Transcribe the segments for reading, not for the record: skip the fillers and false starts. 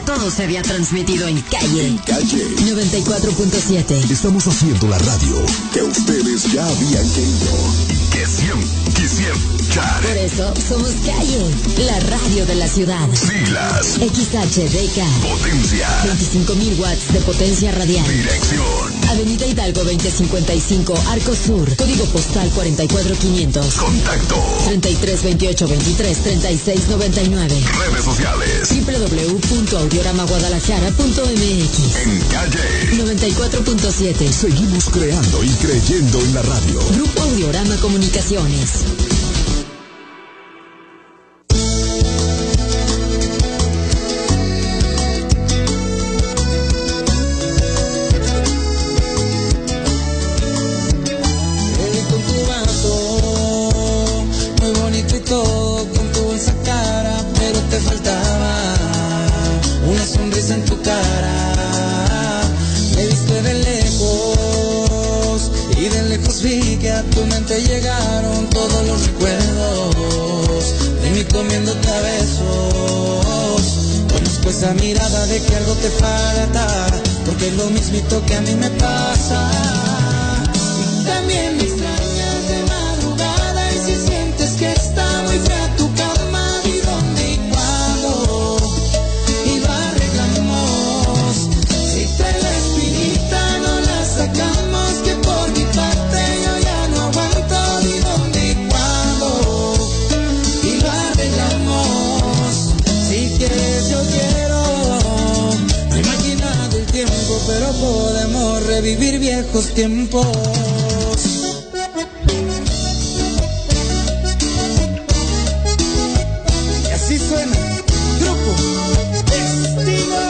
todo se había transmitido en calle. En calle 94.7. Estamos haciendo la radio que ustedes ya habían querido y que siempre quisieron escuchar. Por eso somos Calle, la radio de la ciudad. Siglas: XHDK. potencia, 25.000 watts de potencia radial. dirección, Avenida Hidalgo 2055, Arco Sur. Código postal 44500. contacto, 3328233699. redes sociales, www.audioramaguadalajara.mx. en calle 94.7. seguimos creando y creyendo en la radio. Grupo Audiorama Comunicaciones. Con tu vaso, muy bonito y todo, con tu esa cara, pero te faltaba una sonrisa en tu cara. Me viste de lejos y de lejos vi que a tu mente llegaron todos los recuerdos de mí comiéndote a besos. Conozco esa mirada de que algo te falta, porque es lo mismito que a mí me pasa. Y también me extrañas de madrugada, y si sientes que está muy fea tu cama, ¿y dónde y cuándo? Y lo arreglamos. Si trae la espinita no la sacamos, que por mi parte yo ya no aguanto. ¿Y dónde y cuándo? Y lo arreglamos. Si quieres yo quiero. No hay máquina del tiempo, pero podemos revivir viejos tiempos. Y así suena Grupo Destino.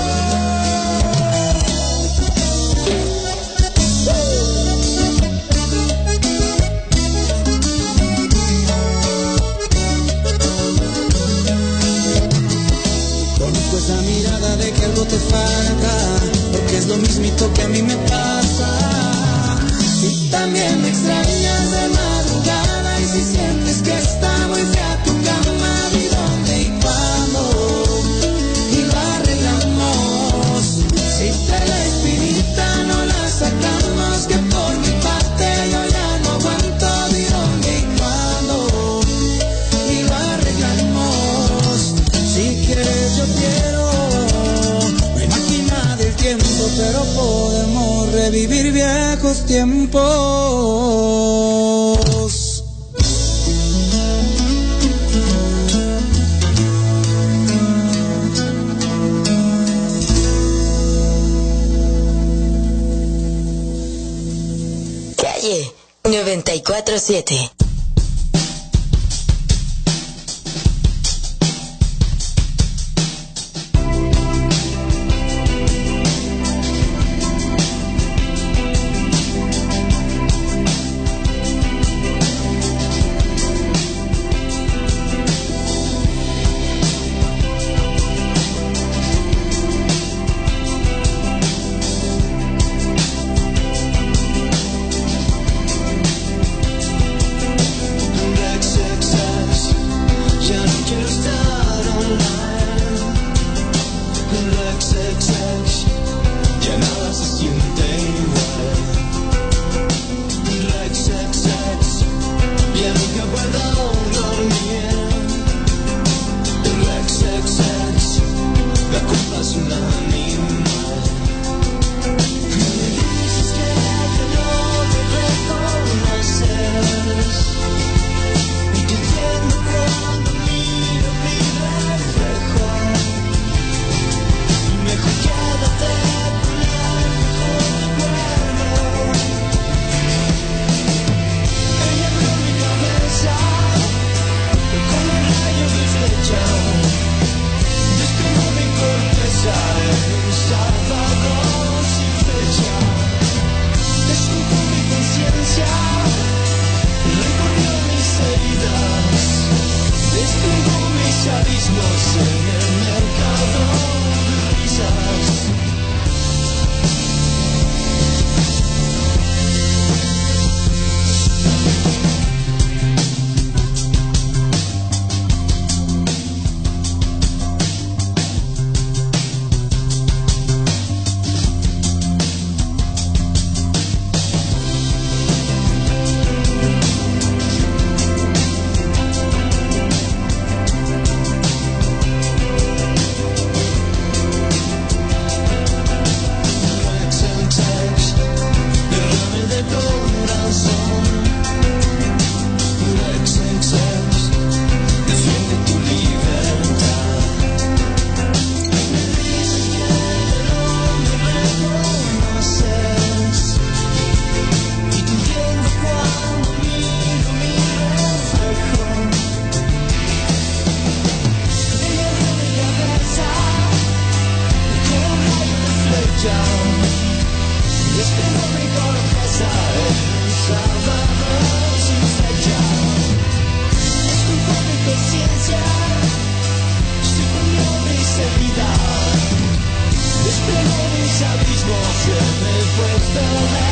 Conozco esa mirada de que algo te falta, porque es lo mismito que a mí me pasa. Y también me extrañas de madrugada, y si sientes que está muy fea tu cama, ¿y dónde y cuándo? Y lo arreglamos. Si trae la espinita no la sacamos, que por mi parte yo ya no aguanto. ¿Y dónde y cuándo? Y lo arreglamos. Si quieres yo quiero. No hay máquina del tiempo, pero podemos revivir viejos tiempos. Calle 94.7. ese abismo siempre he puesto